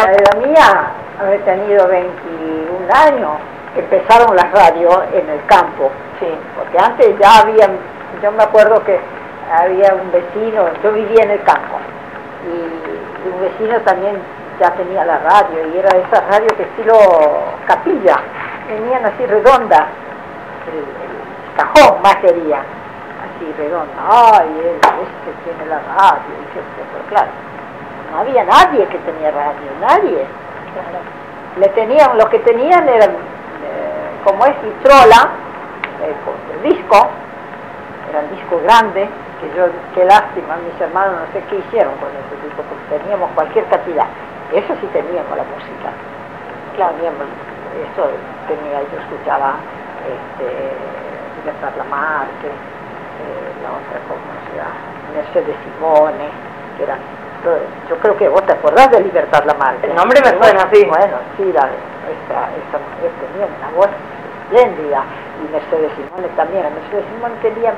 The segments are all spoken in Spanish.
la edad mía, haber tenido 21 años, empezaron las radios en el campo. Sí. Porque antes ya había, yo me acuerdo que había un vecino, yo vivía en el campo, y un vecino también ya tenía la radio, y era esa radio que estilo capilla, venían así redonda, el cajón más quería, así redonda. Ay, él tiene la radio, y pero claro, no había nadie que tenía radio, nadie. Le tenían, los que tenían eran, como es vitrola, el disco, eran discos grandes, qué lástima, mis hermanos no sé qué hicieron con ese disco, porque teníamos cualquier cantidad. Eso sí teníamos la música, claro, teníamos, eso tenía, yo escuchaba Libertad Lamarque, la otra, ¿cómo se llama? Mercedes Simone, que eran, yo creo que vos te acordás de Libertad Lamarque. El nombre me suena así. Bueno, sí, esa mujer tenía una voz espléndida, y Mercedes Simone también. La Mercedes Simone tenía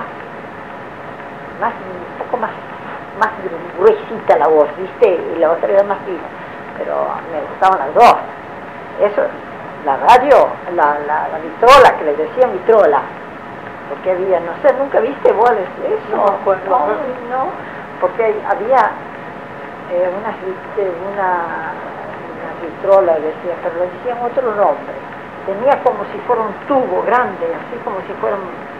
un poco más gruesita la voz, ¿viste? Y la otra era más fina, pero me gustaban las dos. Eso, la radio, la vitrola, que le decían vitrola, porque había, no sé, ¿nunca viste vos eso? No, porque había una vitrola, decían, pero le decían otro nombre. Tenía como si fuera un tubo grande, así como si fuera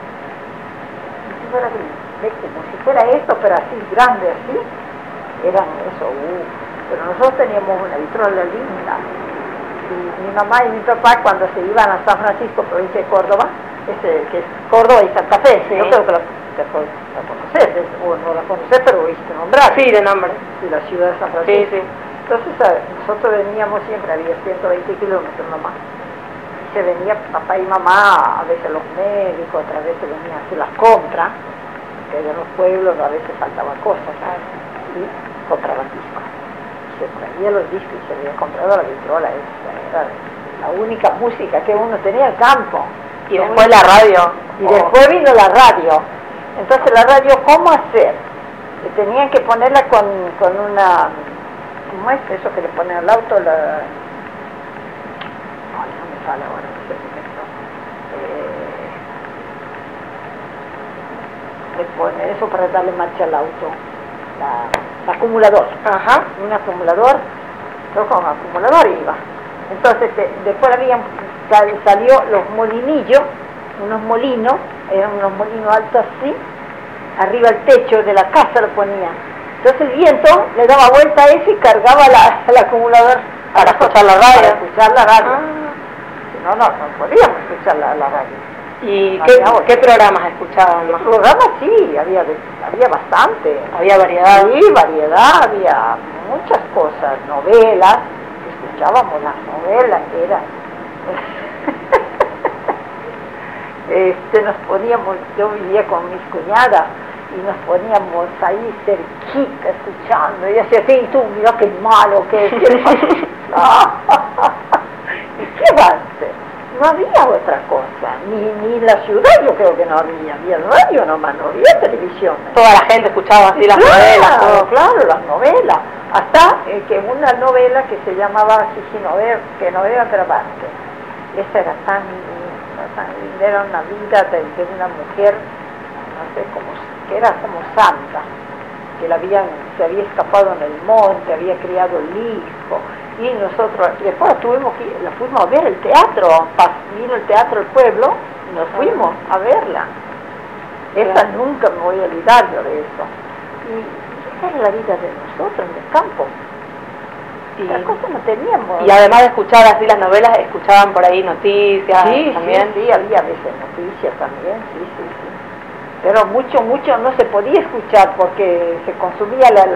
como si fuera esto, pero así grande, así, eran eso, pero nosotros teníamos una vitrola linda, y mi mamá y mi papá cuando se iban a San Francisco, provincia de Córdoba, que es Córdoba y Santa Fe, sí. Yo creo que la conoces, o no la conoces, pero oíste nombrar. Sí, de nombre. Sí, la ciudad de San Francisco. Sí, sí. Entonces nosotros veníamos siempre, había 120 kilómetros nomás. Se venía papá y mamá, a veces los médicos, otras veces venían a hacer las compras, que en los pueblos a veces faltaban cosas, ¿sabes? Y compraban discos. Se traían los discos y se había comprado la vitrola, era la única música que uno tenía en el campo. Y después la radio. Y después vino la radio. Entonces la radio, ¿cómo hacer? Tenían que ponerla con una, ¿cómo es eso que le ponen al auto? No me sale ahora, no sé qué le ponen eso para darle marcha al auto, el acumulador. Ajá. Un acumulador, yo con acumulador iba. Entonces después salió los molinillos, unos molinos, eran unos molinos altos así, arriba al techo de la casa lo ponían. Entonces el viento le daba vuelta a eso y cargaba el acumulador para escuchar la radio. Para escuchar la radio. Si no podíamos escuchar la radio. ¿Y no qué programas escuchaban? Los programas sí, había bastante. ¿Había variedad? Sí, variedad, había muchas cosas, novelas, escuchábamos las novelas, era... nos poníamos, yo vivía con mis cuñadas, y nos poníamos ahí cerquita escuchando, y decía, sí, tú, mira qué malo que es, ¿qué pasa? ¿Y qué va a hacer? No había otra cosa, ni en la ciudad yo creo que no había radio nomás, no había televisión. Toda la gente escuchaba así las novelas. Todo. Claro, las novelas, hasta que una novela que se llamaba que no veo grabarte, esa era tan linda, era una vida de una mujer, no sé, que era como santa, que se había escapado en el monte, había criado el hijo, y nosotros después la fuimos a ver el teatro, vino el teatro del pueblo, y nos fuimos a verla. Esa nunca me voy a olvidar yo de eso. Y esa era la vida de nosotros en el campo. Otra cosa no teníamos. Y además de escuchar así las novelas, escuchaban por ahí noticias también. Sí, había a veces noticias también, sí. Pero mucho no se podía escuchar porque se consumía el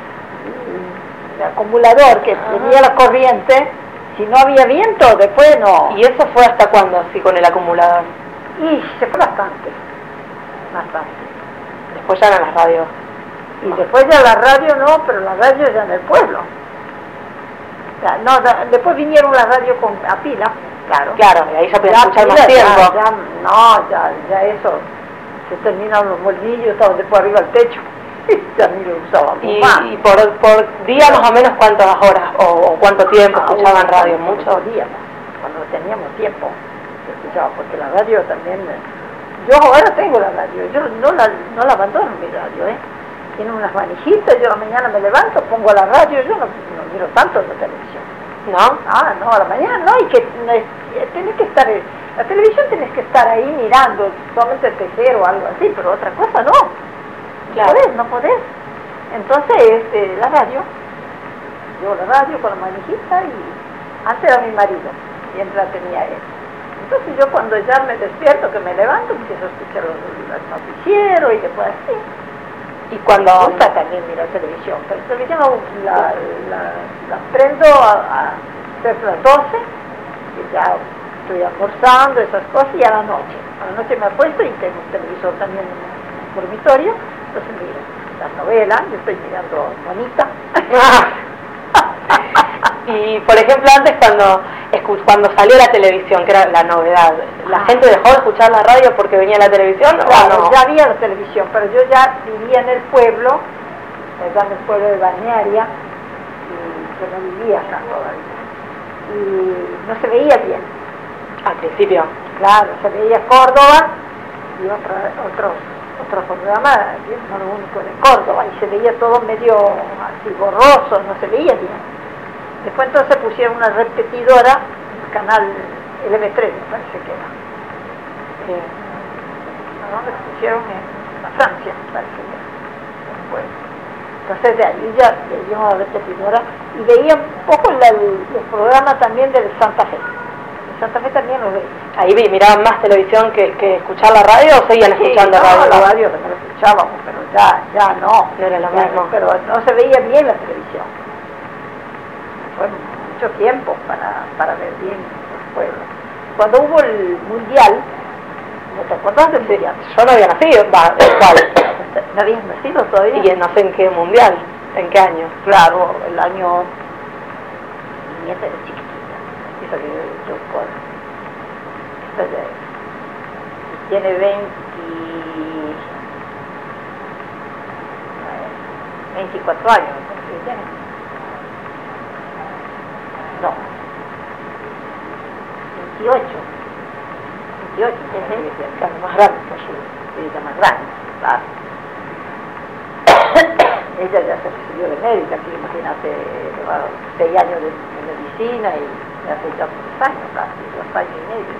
acumulador que tenía la corriente. Si no había viento, después no. ¿Y eso fue hasta cuándo, así con el acumulador? Y se fue bastante. Después ya eran las radios. Y después ya la radio no, pero la radio ya en el pueblo. Después vinieron las radios a pila, claro. Claro, y ahí ya podían escuchar más tiempo. Ya eso, se terminaron los molinillos, estaban después arriba del techo. Ya ni lo usábamos Y, más. y por día más o menos cuántas horas o cuánto tiempo escuchaban radio, mucho. Podíamos, cuando teníamos tiempo, escuchaba, porque la radio también, yo ahora tengo la radio, yo no la abandono mi radio, tiene unas manijitas, yo a la mañana me levanto, pongo la radio, yo no miro tanto la televisión. ¿No? No, a la mañana no, y que tenés que estar, la televisión tenés que estar ahí mirando, solamente tejer o algo así, pero otra cosa no. Claro. No podés. Entonces, la radio, yo la radio con la manijita, y antes era mi marido, siempre la tenía él. Entonces yo cuando ya me despierto, que me levanto, empiezo a escuchar los noticieros y después así. Y cuando... Me gusta también mirar televisión, pero la televisión la prendo a ser las 12, que ya estoy almorzando, esas cosas, y a la noche. A la noche me acuesto y tengo un televisor también en el dormitorio, entonces miro las novelas, yo estoy mirando Bonita. Y por ejemplo antes cuando salió la televisión, que era la novedad, ¿la gente dejó de escuchar la radio porque venía la televisión? Claro, ¿o no? ya había la televisión, pero yo ya vivía en el pueblo, allá en el pueblo de Balnearia, y yo no vivía acá todavía. Y no se veía bien. Al principio. Claro, se veía Córdoba y otro programa, no lo único de Córdoba, y se veía todo medio así borroso, no se veía bien. Después entonces pusieron una repetidora, el canal LV3, me parece que era. ¿A dónde pusieron? En Francia, me parece que era. Bueno, entonces de ahí ya veía una repetidora y veía un poco los programas también del Santa Fe. El Santa Fe también los veía. ¿Ahí miraban más televisión que escuchar la radio o seguían escuchando radio? La radio también lo escuchábamos, pero ya no. No era lo mismo. Pero no se veía bien la televisión. Fue mucho tiempo para ver bien los pueblos. Cuando hubo el Mundial, ¿no te acuerdas del Mundial? Yo no había nacido, ¿cuál? ¿No habías nacido todavía? Y no sé en qué mundial, en qué año. Claro, el año... Mi nieta era chiquitita, esa que yo con... Tiene 24 años, ¿no? ¿Tiene? No, 28, claro, más grande que yo, ella más grande, claro. Ella ya se recibió de médica, que imagínate, lleva 6 años de medicina y hace ya 3 años casi, 2 años y medio,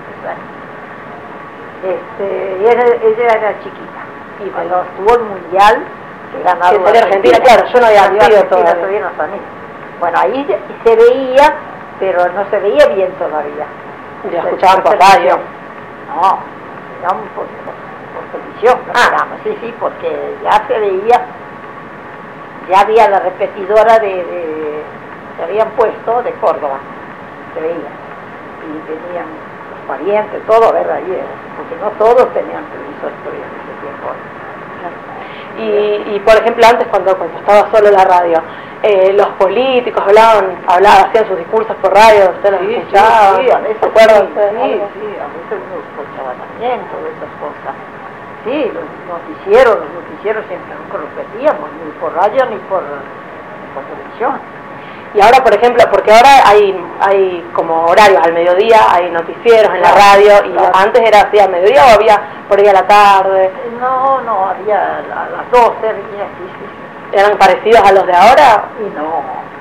3 años. Y ella era chiquita, y cuando estuvo el mundial, que ganaba Argentina, claro, yo no había nacido todavía no sabía. Bueno, ahí se veía, pero no se veía bien todavía. Ya escuchaban por radio. No, escuchaban por televisión, digamos, sí, porque ya se veía, ya había la repetidora que habían puesto de Córdoba, se veía. Y venían los parientes, todo a ver ahí, porque no todos tenían televisor todavía en ese tiempo. Y por ejemplo antes cuando estaba solo la radio, los políticos hacían sus discursos por radio, usted los escuchaba. Sí, a veces ¿se acuerda? Sí, a veces uno escuchaba también todas esas cosas. Sí, los noticieros siempre nunca los veíamos, ni por radio ni por televisión. Y ahora, por ejemplo, porque ahora hay como horarios al mediodía, hay noticieros en la radio, y antes era así al mediodía o había por ahí a la tarde. No, había a las 12, venía, sí. ¿Eran parecidos a los de ahora? Y no.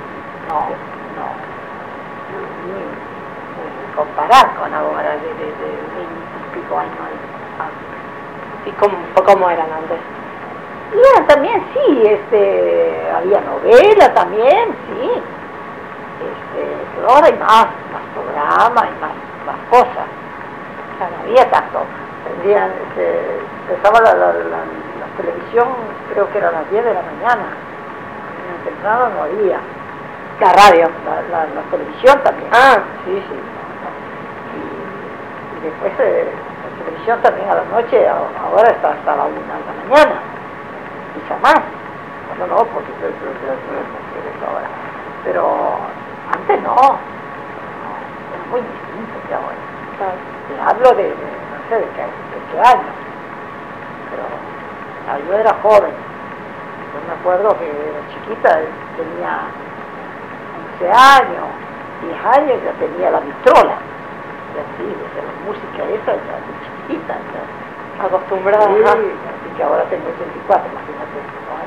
Ni comparar con ahora de 20 y pico años antes. ¿Y cómo eran antes? Y eran también, sí, había novela también, sí. Pero ahora hay más programas y más cosas. O sea, no había tanto. Empezaba la televisión, creo que era a las 10 de la mañana. En temprano no había. La radio. La televisión también. Ah. Sí. Y después la televisión también a la noche, ahora está hasta la 1 de la mañana. Quizá más. No, porque es ahora. Pero antes no. Es muy distinto que ahora. Claro. Te hablo de no sé de qué año. Pero yo era joven. Yo me acuerdo que era chiquita, tenía 11 años, 10 años, ya tenía la vitrola. Y así, desde la música esa, ya de chiquitita. Ya. Acostumbrada. Sí, así que ahora tengo 84, imagínate.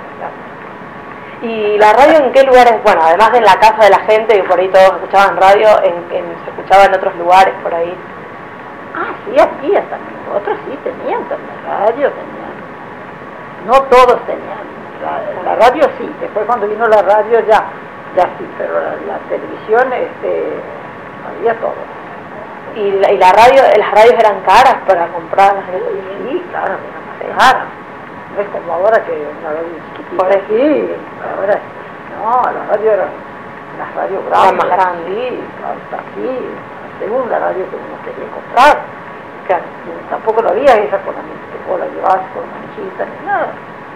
¿Y la radio en qué lugares? Bueno, además de en la casa de la gente, que por ahí todos escuchaban radio, ¿se escuchaba en otros lugares por ahí? Ah, sí, había también. Otros sí tenían también radio, tenían. No todos tenían. La radio sí, después cuando vino la radio ya sí, pero la televisión, había todo. ¿Y la radio, las radios eran caras para comprarlas? Sí, claro, eran más caras. No es como ahora que una radio chiquitita. Por eso. Sí, ahora, no, la radio era una radio grande. Más grande. Sí, hasta aquí, según la radio que uno quería comprar. Claro. Y tampoco lo había esa con la que vos la llevas con manchita ni nada.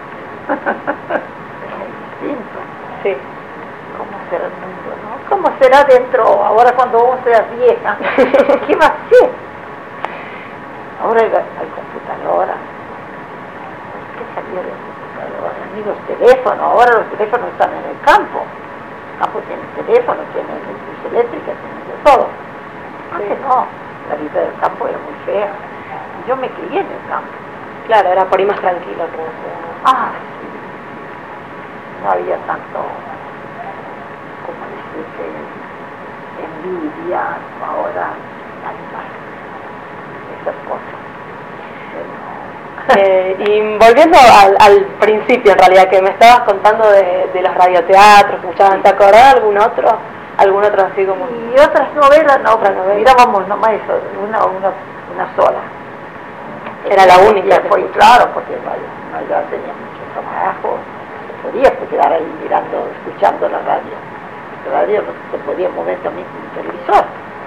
Es muy distinto. Sí. ¿Cómo será el mundo, no? ¿Cómo será dentro, ahora cuando vos seas vieja? ¿Qué va a ser? Ahora hay computadora. ¿Qué salió de computadora? Ni los teléfonos, ahora los teléfonos están en el campo. El campo tiene teléfono, tiene luz eléctrica, tiene de todo. Antes no, la vida del campo era muy fea. Yo me crié en el campo. Claro, era por ahí más tranquilo. Pero... Ah, sí. No había tanto, como decirse, envidia, ahora hay más esas cosas. Y volviendo al principio, en realidad, que me estabas contando de los radioteatros, ¿te acordás algún otro así como...? Y otras novelas, no, mirábamos nomás eso, una sola. Era la única. Fue claro, porque ya tenía mucho trabajo, no podía quedar ahí mirando, escuchando la radio. La radio no se podía mover también con el televisor.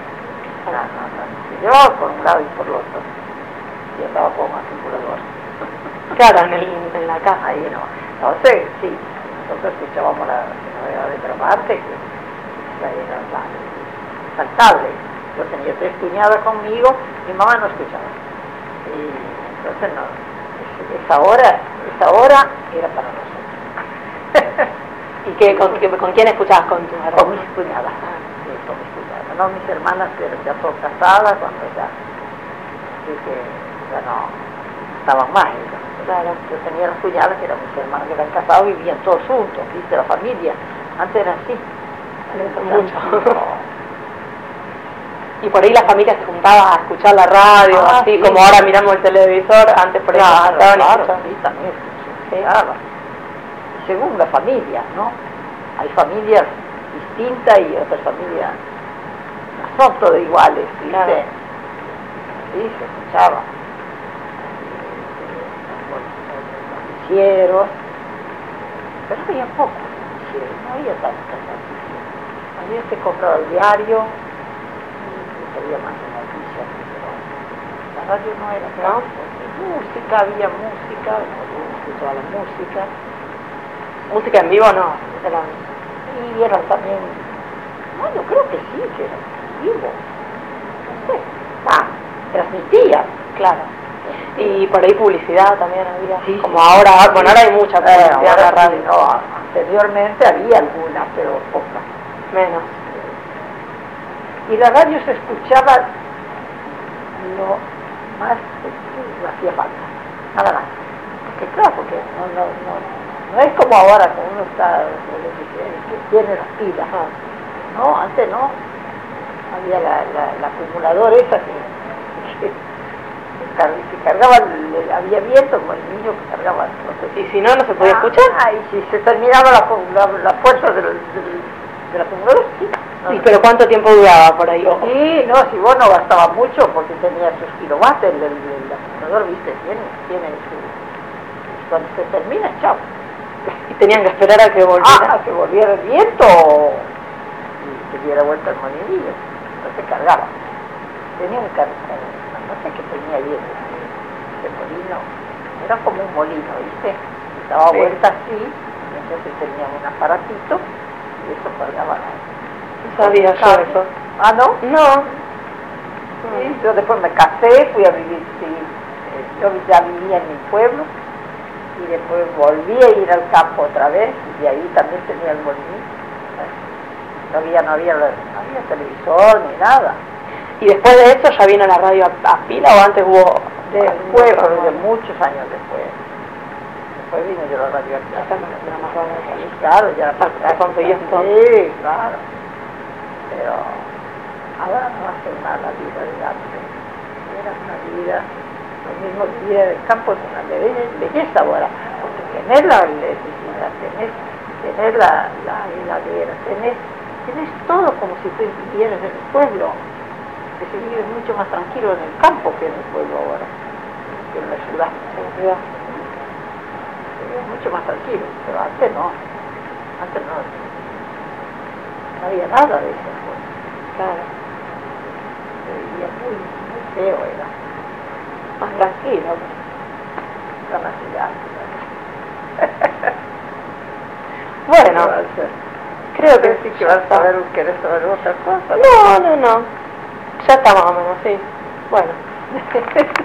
Yo por un lado y por el otro. Y andaba con una calculadora. Claro, en la casa. Ahí no. Entonces, sí, nosotros escuchábamos la novela de Bramante, que era saltable. Yo tenía 3 cuñadas conmigo, mi mamá no escuchaba. Y entonces no, esa hora era para nosotros. ¿Y con quién escuchabas? ¿Con tus hermanas? Con mis cuñadas. Sí, con mis cuñadas. No, mis hermanas pero ya son casadas cuando ya, así que ya no estaban más. Claro. Yo tenía las cuñadas que eran mis hermanas que eran casados y vivían todos juntos, viste, la familia. Antes era así. Mucho. Y por ahí la familia se juntaba a escuchar la radio, así sí, como ahora miramos el televisor, antes por ahí se juntaban y escuchaban. Sí, también se escuchaba. Según la familia, ¿no? Hay familias distintas y otras familias no son todas iguales, ¿viste? Claro. Sí, se escuchaba. Los noticieros, pero había poco noticieros, no había tantas noticias. Había que comprar el diario, había más noticias, pero la radio no era tanto. Música, había música, escuchaba la música. ¿Música en vivo no? Y eran también, no, yo creo que sí, que eran en vivo. No sé, transmitían. Claro. Y por ahí publicidad también había, sí, como sí. Ahora, bueno, ahora hay mucha publicidad en la radio. Sí, no, anteriormente había algunas, pero pocas. Menos. Y la radio se escuchaba lo más que hacía falta, nada más. Porque claro, porque no es como ahora que uno está, que tiene las pilas. No, antes no. Había la acumuladora esa que se cargaba, había viento como el niño que cargaba. No sé. ¿Y si no se podía escuchar? Y si se terminaba la fuerza del acumulador, sí. Sí, pero ¿cuánto tiempo duraba por ahí? Sí, no, si vos no gastaba mucho porque tenía sus kilovatios, el acumulador, viste, tiene su... Cuando se termina, chao. Y tenían que esperar a que volviera. A que volviera el viento y que diera vuelta el molinillo. Entonces cargaba. Tenía un no sé qué tenía ahí ese molino. Era como un molino, ¿viste? Y daba vuelta así, y entonces tenía un aparatito y eso cargaba. No sabía yo eso. ¿Ah, no? No. Sí, yo después me casé, fui a vivir, sí, yo ya vivía en mi pueblo. y después volví a ir al campo otra vez, y ahí también tenía el molinito. No había televisor ni nada. ¿Y después de eso ya vino la radio a pila o antes hubo...? Después, pero de muchos años después. Después vino yo a la radio aquí. Era más barata. Sí, claro, ya la conseguías todo. Sí, claro. Pero ahora no hace mal la vida de antes. Era una vida, lo mismo que vida del campo, es una belleza ahora. Porque tenés la electricidad, tenés la heladera, tenés todo como si tú vivieras en el pueblo. Que se vive mucho más tranquilo en el campo que en el pueblo ahora, que en la ciudad. Se vive mucho más tranquilo, pero antes no. Antes no había nada de eso. Claro. Se vivía muy feo, era. Más tranquilo. La más ciudad. Bueno, creo que sí que vas a saber, ¿querés saber otra cosa? No. Ya está más o menos, sí. Bueno.